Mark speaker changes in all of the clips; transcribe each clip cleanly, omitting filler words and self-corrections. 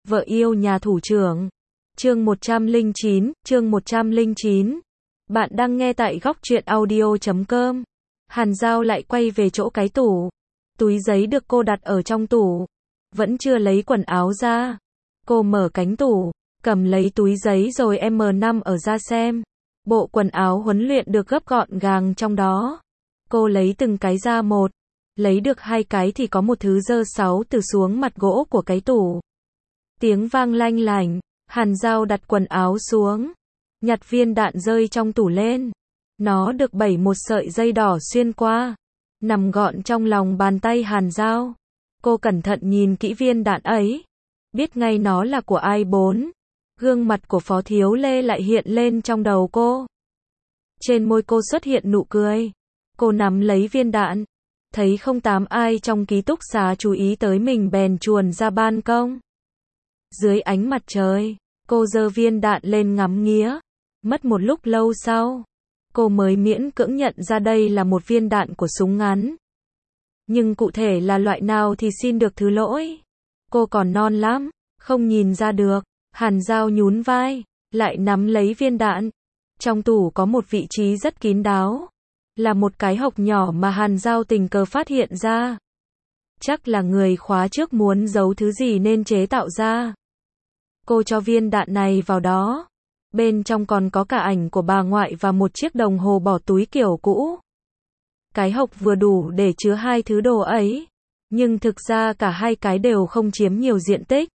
Speaker 1: Vợ yêu nhà thủ trưởng. Chương 109. Bạn đang nghe tại góc truyện audio.com. Hàn Giao lại quay về chỗ cái tủ. Túi giấy được cô đặt ở trong tủ. Vẫn chưa lấy quần áo ra. Cô mở cánh tủ, cầm lấy túi giấy rồi M5 ở ra xem. Bộ quần áo huấn luyện được gấp gọn gàng trong đó. Cô lấy từng cái ra một. Lấy được 2 cái thì có một thứ rơ ráu từ xuống mặt gỗ của cái tủ. Tiếng vang lanh lảnh, Hàn Giao đặt quần áo xuống, nhặt viên đạn rơi trong tủ lên. Nó được bẩy một sợi dây đỏ xuyên qua, nằm gọn trong lòng bàn tay Hàn Giao. Cô cẩn thận nhìn kỹ viên đạn ấy, biết ngay nó là của ai. Gương mặt của Phó Thiếu Lê lại hiện lên trong đầu cô. Trên môi cô xuất hiện nụ cười. Cô nắm lấy viên đạn, thấy không ai trong ký túc xá chú ý tới mình bèn chuồn ra ban công. Dưới ánh mặt trời, cô giơ viên đạn lên ngắm nghía. Mất một lúc lâu sau, cô mới miễn cưỡng nhận ra đây là một viên đạn của súng ngắn. Nhưng cụ thể là loại nào thì xin được thứ lỗi. Cô còn non lắm, không nhìn ra được. Hàn Giao nhún vai, lại nắm lấy viên đạn. Trong tủ có một vị trí rất kín đáo. Là một cái hộc nhỏ mà Hàn Giao tình cờ phát hiện ra. Chắc là người khóa trước muốn giấu thứ gì nên chế tạo ra. Cô cho viên đạn này vào đó. Bên trong còn có cả ảnh của bà ngoại và một chiếc đồng hồ bỏ túi kiểu cũ. Cái hộc vừa đủ để chứa 2 thứ đồ ấy. Nhưng thực ra cả 2 cái đều không chiếm nhiều diện tích.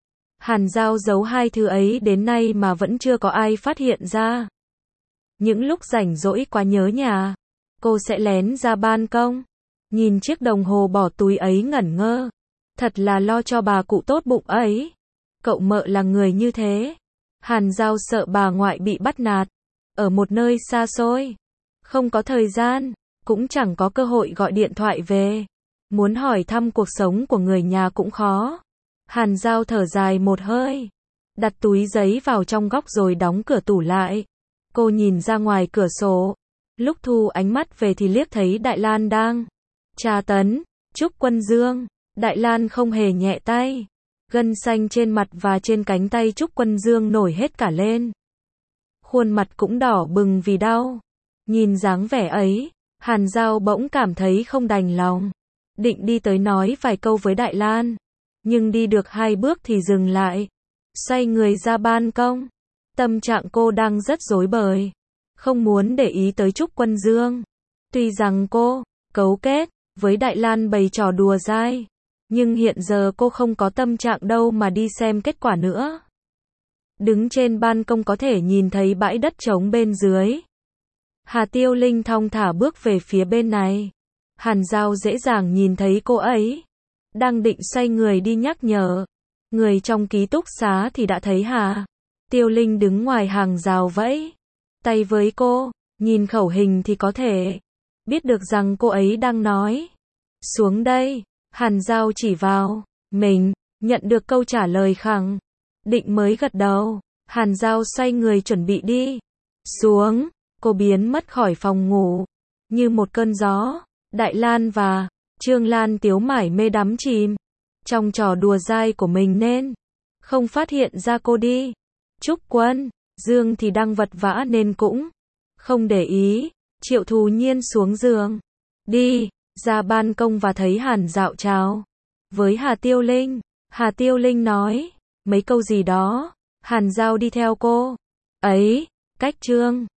Speaker 1: Hàn Giao giấu 2 thứ ấy đến nay mà vẫn chưa có ai phát hiện ra. Những lúc rảnh rỗi quá nhớ nhà, cô sẽ lén ra ban công, nhìn chiếc đồng hồ bỏ túi ấy ngẩn ngơ. Thật là lo cho bà cụ tốt bụng ấy. Cậu mợ là người như thế. Hàn Giao sợ bà ngoại bị bắt nạt, ở một nơi xa xôi, không có thời gian, cũng chẳng có cơ hội gọi điện thoại về. Muốn hỏi thăm cuộc sống của người nhà cũng khó. Hàn Giao thở dài một hơi, đặt túi giấy vào trong góc rồi đóng cửa tủ lại. Cô nhìn ra ngoài cửa sổ. Lúc thu ánh mắt về thì liếc thấy Đại Lan đang tra tấn Trúc Quân Dương. Đại Lan không hề nhẹ tay. Gân xanh trên mặt và trên cánh tay Trúc Quân Dương nổi hết cả lên. Khuôn mặt cũng đỏ bừng vì đau. Nhìn dáng vẻ ấy, Hàn Giao bỗng cảm thấy không đành lòng. Định đi tới nói vài câu với Đại Lan. Nhưng đi được 2 bước thì dừng lại. Xoay người ra ban công. Tâm trạng cô đang rất rối bời. Không muốn để ý tới Trúc Quân Dương. Tuy rằng cô cấu kết với Đại Lan bày trò đùa dai. Nhưng hiện giờ cô không có tâm trạng đâu mà đi xem kết quả nữa. Đứng trên ban công có thể nhìn thấy bãi đất trống bên dưới. Hà Tiêu Linh thong thả bước về phía bên này. Hàn Giao dễ dàng nhìn thấy cô ấy. Đang định xoay người đi nhắc nhở. Người trong ký túc xá thì đã thấy Hà Tiêu Linh đứng ngoài hàng rào vẫy tay với cô. Nhìn khẩu hình thì có thể biết được rằng cô ấy đang nói. Xuống đây. Hàn Giao chỉ vào mình, nhận được câu trả lời khẳng định mới gật đầu. Hàn Giao xoay người chuẩn bị đi xuống. Cô biến mất khỏi phòng ngủ như một cơn gió. Đại Lan và Trương Lan Tiếu mải mê đắm chìm trong trò đùa dai của mình nên không phát hiện ra cô đi. Trúc Quân Dương thì đang vật vã nên cũng không để ý. Triệu Thù Nhiên xuống giường, đi ra ban công và thấy Hàn Dạo chào với Hà Tiêu Linh. Hà Tiêu Linh nói mấy câu gì đó. Hàn Giao đi theo cô ấy cách Trương